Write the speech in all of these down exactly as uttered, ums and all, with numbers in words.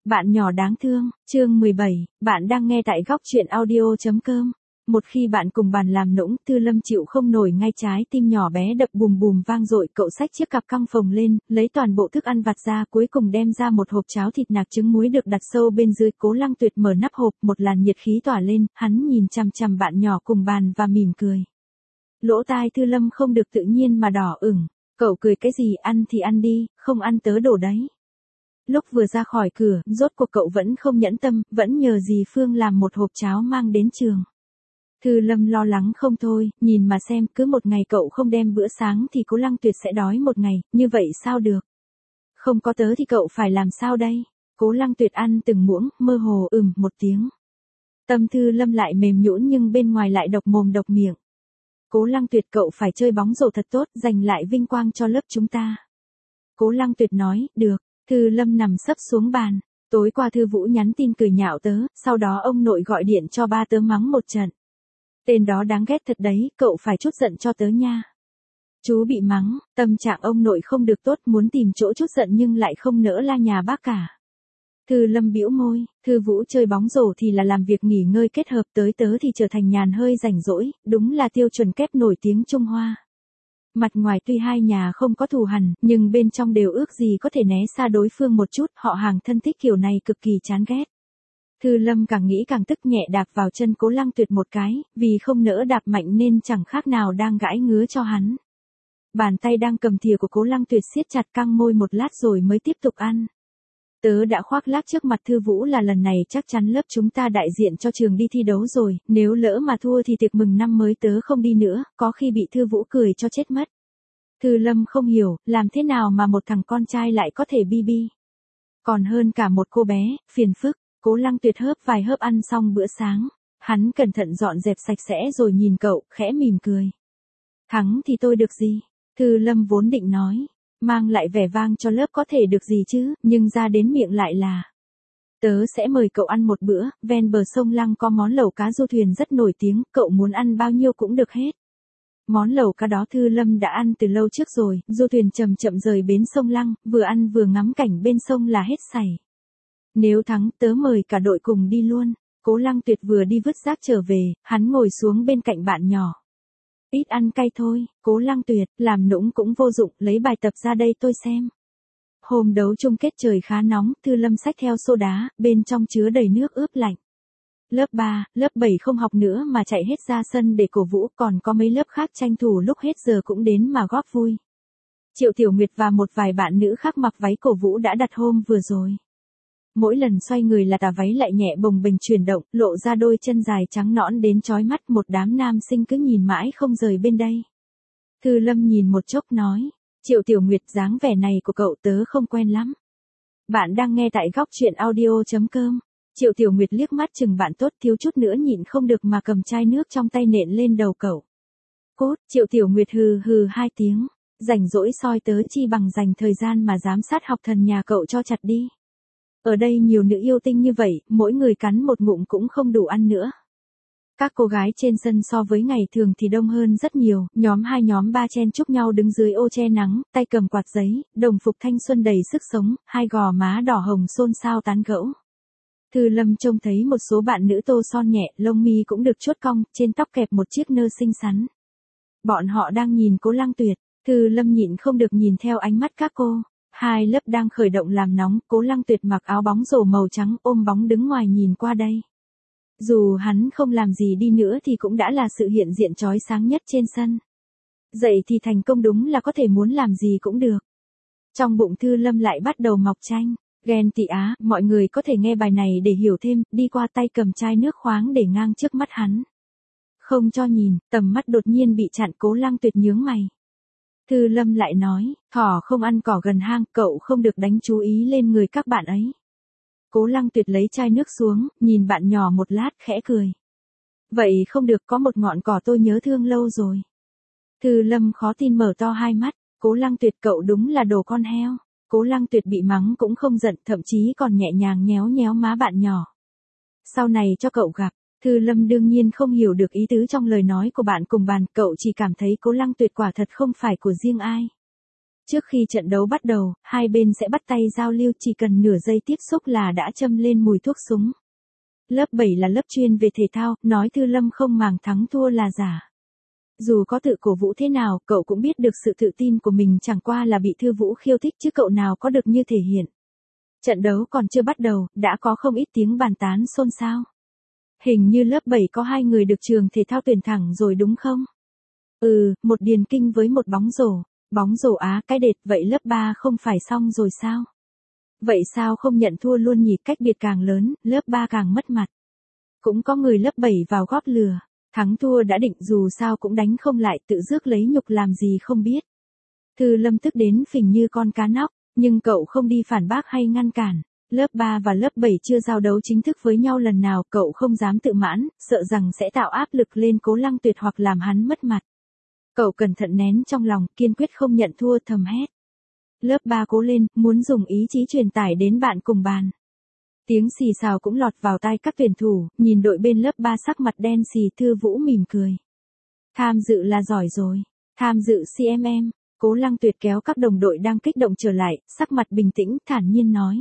Bạn nhỏ đáng thương, chương mười bảy, bạn đang nghe tại góc truyện audio.com. Một khi bạn cùng bàn làm nũng, Thư Lâm chịu không nổi, ngay trái tim nhỏ bé đập bùm bùm vang dội, cậu xách chiếc cặp căng phồng lên, lấy toàn bộ thức ăn vặt ra, cuối cùng đem ra một hộp cháo thịt nạc trứng muối được đặt sâu bên dưới. Cố Lăng Tuyệt mở nắp hộp, một làn nhiệt khí tỏa lên, hắn nhìn chằm chằm bạn nhỏ cùng bàn và mỉm cười. Lỗ tai Thư Lâm không được tự nhiên mà đỏ ửng. Cậu cười cái gì, ăn thì ăn đi, không ăn tớ đổ đấy. Lúc vừa ra khỏi cửa, rốt cuộc cậu vẫn không nhẫn tâm, vẫn nhờ dì Phương làm một hộp cháo mang đến trường. Thư Lâm lo lắng không thôi, nhìn mà xem, cứ một ngày cậu không đem bữa sáng thì Cố Lăng Tuyệt sẽ đói một ngày, như vậy sao được? Không có tớ thì cậu phải làm sao đây? Cố Lăng Tuyệt ăn từng muỗng, mơ hồ ừm một tiếng. Tâm Thư Lâm lại mềm nhũn nhưng bên ngoài lại độc mồm độc miệng. Cố Lăng Tuyệt, cậu phải chơi bóng rổ thật tốt, giành lại vinh quang cho lớp chúng ta. Cố Lăng Tuyệt nói, được. Thư Lâm nằm sấp xuống bàn. Tối qua Thư Vũ nhắn tin cười nhạo tớ, sau đó ông nội gọi điện cho ba tớ mắng một trận. Tên đó đáng ghét thật đấy, cậu phải trút giận cho tớ nha. Chú bị mắng, tâm trạng ông nội không được tốt, muốn tìm chỗ trút giận nhưng lại không nỡ la nhà bác cả. Thư Lâm bĩu môi, Thư Vũ chơi bóng rổ thì là làm việc nghỉ ngơi kết hợp, tới tớ thì trở thành nhàn hơi rảnh rỗi, đúng là tiêu chuẩn kép nổi tiếng Trung Hoa. Mặt ngoài tuy hai nhà không có thù hằn, nhưng bên trong đều ước gì có thể né xa đối phương một chút, họ hàng thân thích kiểu này cực kỳ chán ghét. Thư Lâm càng nghĩ càng tức, nhẹ đạp vào chân Cố Lăng Tuyệt một cái, vì không nỡ đạp mạnh nên chẳng khác nào đang gãi ngứa cho hắn. Bàn tay đang cầm thìa của Cố Lăng Tuyệt siết chặt, căng môi một lát rồi mới tiếp tục ăn. Tớ đã khoác lác trước mặt Thư Vũ là lần này chắc chắn lớp chúng ta đại diện cho trường đi thi đấu rồi, nếu lỡ mà thua thì tiệc mừng năm mới tớ không đi nữa, có khi bị Thư Vũ cười cho chết mất. Thư Lâm không hiểu, làm thế nào mà một thằng con trai lại có thể bi bi. Còn hơn cả một cô bé, phiền phức. Cố Lăng Tuyệt hớp vài hớp ăn xong bữa sáng. Hắn cẩn thận dọn dẹp sạch sẽ rồi nhìn cậu, khẽ mỉm cười. Thắng thì tôi được gì? Thư Lâm vốn định nói. Mang lại vẻ vang cho lớp có thể được gì chứ, nhưng ra đến miệng lại là. Tớ sẽ mời cậu ăn một bữa, ven bờ sông Lăng có món lẩu cá du thuyền rất nổi tiếng, cậu muốn ăn bao nhiêu cũng được hết. Món lẩu cá đó Thư Lâm đã ăn từ lâu trước rồi, du thuyền chậm chậm rời bến sông Lăng, vừa ăn vừa ngắm cảnh bên sông là hết sảy. Nếu thắng, tớ mời cả đội cùng đi luôn. Cố Lăng Tuyệt vừa đi vứt rác trở về, hắn ngồi xuống bên cạnh bạn nhỏ. Ít ăn cay thôi, Cố Lăng Tuyệt, làm nũng cũng vô dụng, lấy bài tập ra đây tôi xem. Hôm đấu chung kết trời khá nóng, Thư Lâm xách theo xô đá, bên trong chứa đầy nước ướp lạnh. Lớp ba, lớp bảy không học nữa mà chạy hết ra sân để cổ vũ, còn có mấy lớp khác tranh thủ lúc hết giờ cũng đến mà góp vui. Triệu Tiểu Nguyệt và một vài bạn nữ khác mặc váy cổ vũ đã đặt hôm vừa rồi. Mỗi lần xoay người là tà váy lại nhẹ bồng bềnh chuyển động, lộ ra đôi chân dài trắng nõn đến chói mắt, một đám nam sinh cứ nhìn mãi không rời bên đây. Thư Lâm nhìn một chốc nói, Triệu Tiểu Nguyệt, dáng vẻ này của cậu tớ không quen lắm. Bạn đang nghe tại góc truyện audio.com. Triệu Tiểu Nguyệt liếc mắt chừng bạn tốt, thiếu chút nữa nhịn không được mà cầm chai nước trong tay nện lên đầu cậu. Cốt, Triệu Tiểu Nguyệt hừ hừ hai tiếng, rảnh rỗi soi tớ chi bằng dành thời gian mà giám sát học thần nhà cậu cho chặt đi. Ở đây nhiều nữ yêu tinh như vậy, mỗi người cắn một ngụm cũng không đủ ăn nữa. Các cô gái trên sân so với ngày thường thì đông hơn rất nhiều, nhóm hai nhóm ba chen chúc nhau đứng dưới ô che nắng, tay cầm quạt giấy, đồng phục thanh xuân đầy sức sống, hai gò má đỏ hồng xôn xao tán gẫu. Thư Lâm trông thấy một số bạn nữ tô son nhẹ, lông mi cũng được chuốt cong, trên tóc kẹp một chiếc nơ xinh xắn. Bọn họ đang nhìn Cố Lăng Tuyệt, Thư Lâm nhịn không được nhìn theo ánh mắt các cô. Hai lớp đang khởi động làm nóng, Cố Lăng Tuyệt mặc áo bóng rổ màu trắng ôm bóng đứng ngoài nhìn qua đây. Dù hắn không làm gì đi nữa thì cũng đã là sự hiện diện chói sáng nhất trên sân. Dậy thì thành công đúng là có thể muốn làm gì cũng được. Trong bụng Thư Lâm lại bắt đầu mọc chanh, ghen tị á, mọi người có thể nghe bài này để hiểu thêm, đi qua tay cầm chai nước khoáng để ngang trước mắt hắn. Không cho nhìn, tầm mắt đột nhiên bị chặn, Cố Lăng Tuyệt nhướng mày. Thư Lâm lại nói, thỏ không ăn cỏ gần hang, cậu không được đánh chú ý lên người các bạn ấy. Cố Lăng Tuyệt lấy chai nước xuống, nhìn bạn nhỏ một lát khẽ cười. Vậy không được, có một ngọn cỏ tôi nhớ thương lâu rồi. Thư Lâm khó tin mở to hai mắt, Cố Lăng Tuyệt, cậu đúng là đồ con heo. Cố Lăng Tuyệt bị mắng cũng không giận, thậm chí còn nhẹ nhàng nhéo nhéo má bạn nhỏ. Sau này cho cậu gặp. Thư Lâm đương nhiên không hiểu được ý tứ trong lời nói của bạn cùng bàn, cậu chỉ cảm thấy Cố Lăng Tuyệt quả thật không phải của riêng ai. Trước khi trận đấu bắt đầu, hai bên sẽ bắt tay giao lưu, chỉ cần nửa giây tiếp xúc là đã châm lên mùi thuốc súng. Lớp bảy là lớp chuyên về thể thao, nói Thư Lâm không màng thắng thua là giả. Dù có tự cổ vũ thế nào, cậu cũng biết được sự tự tin của mình chẳng qua là bị Thư Vũ khiêu khích chứ cậu nào có được như thể hiện. Trận đấu còn chưa bắt đầu, đã có không ít tiếng bàn tán xôn xao. Hình như lớp bảy có hai người được trường thể thao tuyển thẳng rồi đúng không? Ừ, một điền kinh với một bóng rổ. Bóng rổ á, cái đệt, vậy lớp ba không phải xong rồi sao? Vậy sao không nhận thua luôn nhỉ, cách biệt càng lớn, lớp ba càng mất mặt. Cũng có người lớp bảy vào góp lừa, thắng thua đã định dù sao cũng đánh không lại, tự rước lấy nhục làm gì không biết. Thư Lâm tức đến phình như con cá nóc, nhưng cậu không đi phản bác hay ngăn cản. Lớp ba và lớp bảy chưa giao đấu chính thức với nhau lần nào, cậu không dám tự mãn, sợ rằng sẽ tạo áp lực lên Cố Lăng Tuyệt hoặc làm hắn mất mặt. Cậu cẩn thận nén trong lòng, kiên quyết không nhận thua, thầm hét. Lớp ba cố lên, muốn dùng ý chí truyền tải đến bạn cùng bàn. Tiếng xì xào cũng lọt vào tai các tuyển thủ, nhìn đội bên lớp ba sắc mặt đen xì. Thư Vũ mỉm cười. Tham dự là giỏi rồi, tham dự xê em em. Cố Lăng Tuyệt kéo các đồng đội đang kích động trở lại, sắc mặt bình tĩnh, thản nhiên nói.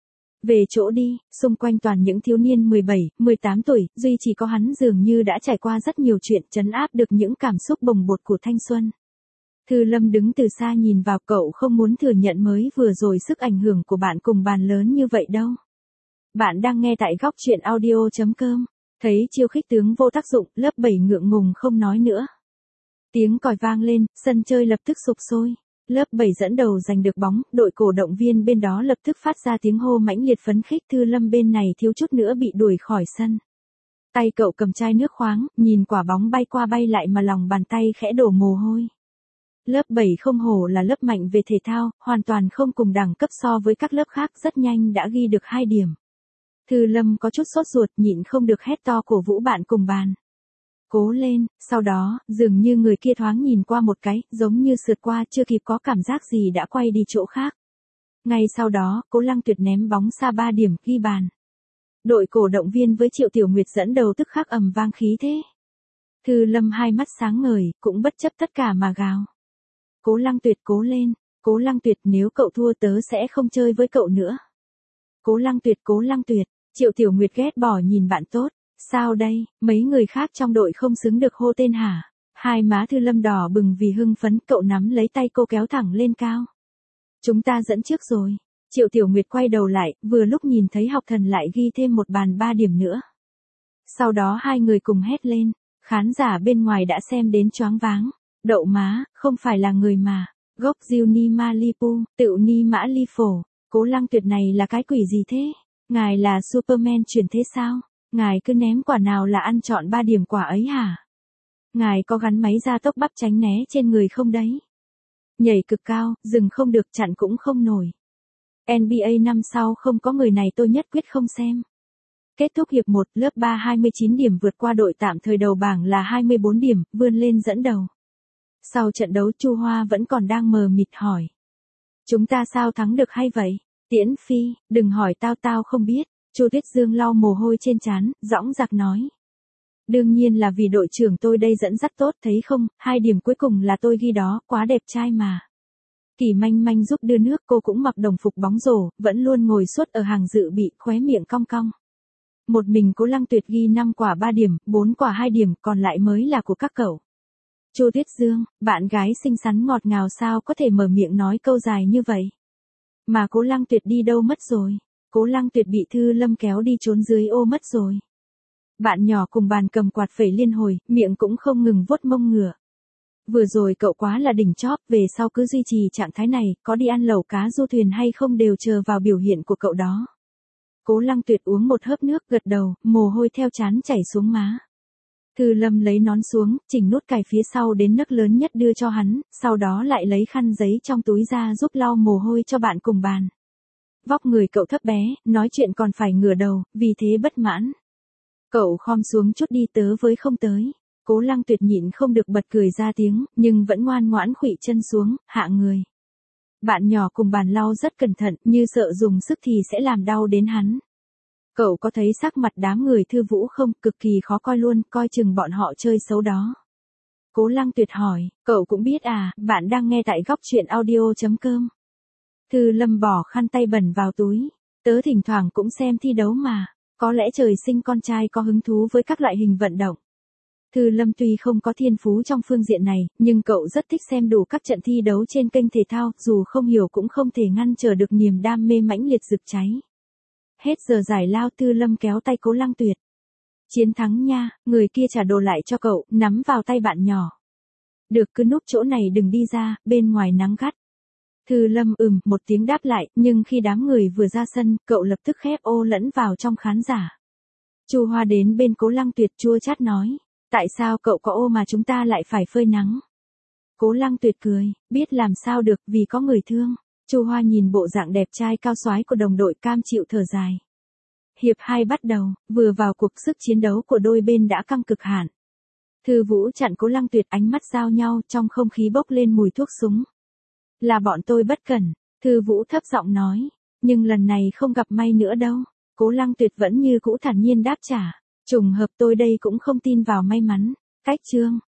Về chỗ đi, xung quanh toàn những thiếu niên mười bảy, mười tám tuổi, duy chỉ có hắn dường như đã trải qua rất nhiều chuyện, trấn áp được những cảm xúc bồng bột của thanh xuân. Thư Lâm đứng từ xa nhìn vào, cậu không muốn thừa nhận mới vừa rồi sức ảnh hưởng của bạn cùng bàn lớn như vậy đâu. Bạn đang nghe tại góc truyện audio chấm com. Thấy chiêu khích tướng vô tác dụng, lớp bảy ngượng ngùng không nói nữa. Tiếng còi vang lên, sân chơi lập tức sục sôi. Lớp bảy dẫn đầu giành được bóng, đội cổ động viên bên đó lập tức phát ra tiếng hô mãnh liệt phấn khích. Thư Lâm bên này thiếu chút nữa bị đuổi khỏi sân. Tay cậu cầm chai nước khoáng, nhìn quả bóng bay qua bay lại mà lòng bàn tay khẽ đổ mồ hôi. Lớp bảy không hổ là lớp mạnh về thể thao, hoàn toàn không cùng đẳng cấp so với các lớp khác, rất nhanh đã ghi được hai điểm. Thư Lâm có chút sốt ruột, nhịn không được hét to cổ vũ bạn cùng bàn. Cố lên, sau đó, dường như người kia thoáng nhìn qua một cái, giống như sượt qua, chưa kịp có cảm giác gì đã quay đi chỗ khác. Ngay sau đó, Cố Lăng Tuyệt ném bóng xa ba điểm, ghi bàn. Đội cổ động viên với Triệu Tiểu Nguyệt dẫn đầu tức khắc ầm vang khí thế. Thư Lâm hai mắt sáng ngời, cũng bất chấp tất cả mà gào. Cố Lăng Tuyệt cố lên, Cố Lăng Tuyệt, nếu cậu thua tớ sẽ không chơi với cậu nữa. Cố Lăng Tuyệt, Cố Lăng Tuyệt. Triệu Tiểu Nguyệt ghét bỏ nhìn bạn tốt. Sao đây, mấy người khác trong đội không xứng được hô tên hả? Hai má Thư Lâm đỏ bừng vì hưng phấn, cậu nắm lấy tay cô kéo thẳng lên cao. Chúng ta dẫn trước rồi. Triệu Tiểu Nguyệt quay đầu lại, vừa lúc nhìn thấy Học Thần lại ghi thêm một bàn ba điểm nữa. Sau đó hai người cùng hét lên, khán giả bên ngoài đã xem đến choáng váng. Đậu má, không phải là người mà. Gốc diêu ni ma li pu, tự ni mã li phổ. Cố Lăng Tuyệt này là cái quỷ gì thế? Ngài là Superman chuyển thế sao? Ngài cứ ném quả nào là ăn trọn ba điểm quả ấy hả? Ngài có gắn máy gia tốc bắp tránh né trên người không đấy? Nhảy cực cao, dừng không được, chặn cũng không nổi. en bi ây năm sau không có người này tôi nhất quyết không xem. Kết thúc hiệp một, lớp ba hai mươi chín điểm vượt qua đội tạm thời đầu bảng là hai mươi bốn điểm, vươn lên dẫn đầu. Sau trận đấu Chu Hoa vẫn còn đang mờ mịt hỏi. Chúng ta sao thắng được hay vậy? Tiễn Phi, đừng hỏi tao tao không biết. Chu Tuyết Dương lau mồ hôi trên trán, dõng dạc nói. Đương nhiên là vì đội trưởng tôi đây dẫn dắt tốt, thấy không, hai điểm cuối cùng là tôi ghi đó, quá đẹp trai mà. Kỳ Manh Manh giúp đưa nước, cô cũng mặc đồng phục bóng rổ, vẫn luôn ngồi suốt ở hàng dự bị, khóe miệng cong cong. Một mình Cố Lăng Tuyệt ghi năm quả ba điểm, bốn quả hai điểm, còn lại mới là của các cậu. Chu Tuyết Dương, bạn gái xinh xắn ngọt ngào sao có thể mở miệng nói câu dài như vậy? Mà Cố Lăng Tuyệt đi đâu mất rồi? Cố Lăng Tuyệt bị Thư Lâm kéo đi trốn dưới ô mất rồi. Bạn nhỏ cùng bàn cầm quạt phẩy liên hồi, miệng cũng không ngừng vuốt mông ngựa. Vừa rồi cậu quá là đỉnh chóp, về sau cứ duy trì trạng thái này, có đi ăn lẩu cá du thuyền hay không đều chờ vào biểu hiện của cậu đó. Cố Lăng Tuyệt uống một hớp nước, gật đầu, mồ hôi theo trán chảy xuống má. Thư Lâm lấy nón xuống, chỉnh nút cài phía sau đến nấc lớn nhất đưa cho hắn, sau đó lại lấy khăn giấy trong túi ra giúp lau mồ hôi cho bạn cùng bàn. Vóc người cậu thấp bé, nói chuyện còn phải ngửa đầu, vì thế bất mãn. Cậu khom xuống chút đi, tớ với không tới. Cố Lăng Tuyệt nhịn không được bật cười ra tiếng, nhưng vẫn ngoan ngoãn khuỵu chân xuống, hạ người. Bạn nhỏ cùng bàn lau rất cẩn thận, như sợ dùng sức thì sẽ làm đau đến hắn. Cậu có thấy sắc mặt đám người Thư Vũ không, cực kỳ khó coi luôn, coi chừng bọn họ chơi xấu đó. Cố Lăng Tuyệt hỏi, cậu cũng biết à, bạn đang nghe tại góc chuyện audio.com. Thư Lâm bỏ khăn tay bẩn vào túi, tớ thỉnh thoảng cũng xem thi đấu mà, có lẽ trời sinh con trai có hứng thú với các loại hình vận động. Thư Lâm tuy không có thiên phú trong phương diện này, nhưng cậu rất thích xem đủ các trận thi đấu trên kênh thể thao, dù không hiểu cũng không thể ngăn trở được niềm đam mê mãnh liệt rực cháy. Hết giờ giải lao, Thư Lâm kéo tay Cố Lăng Tuyệt. Chiến thắng nha, người kia trả đồ lại cho cậu, nắm vào tay bạn nhỏ. Được, cứ núp chỗ này đừng đi ra, bên ngoài nắng gắt. Thư Lâm ừm một tiếng đáp lại, nhưng khi đám người vừa ra sân, cậu lập tức khép ô lẫn vào trong khán giả. Chu Hoa đến bên Cố Lăng Tuyệt chua chát nói, tại sao cậu có ô mà chúng ta lại phải phơi nắng? Cố Lăng Tuyệt cười, biết làm sao được, vì có người thương. Chu Hoa nhìn bộ dạng đẹp trai cao soái của đồng đội cam chịu thở dài. Hiệp hai bắt đầu, vừa vào cuộc sức chiến đấu của đôi bên đã căng cực hạn. Thư Vũ chặn Cố Lăng Tuyệt, ánh mắt giao nhau, trong không khí bốc lên mùi thuốc súng. Là bọn tôi bất cẩn, Thư Vũ thấp giọng nói, nhưng lần này không gặp may nữa đâu. Cố Lăng Tuyệt vẫn như cũ thản nhiên đáp trả, trùng hợp tôi đây cũng không tin vào may mắn. Cách chương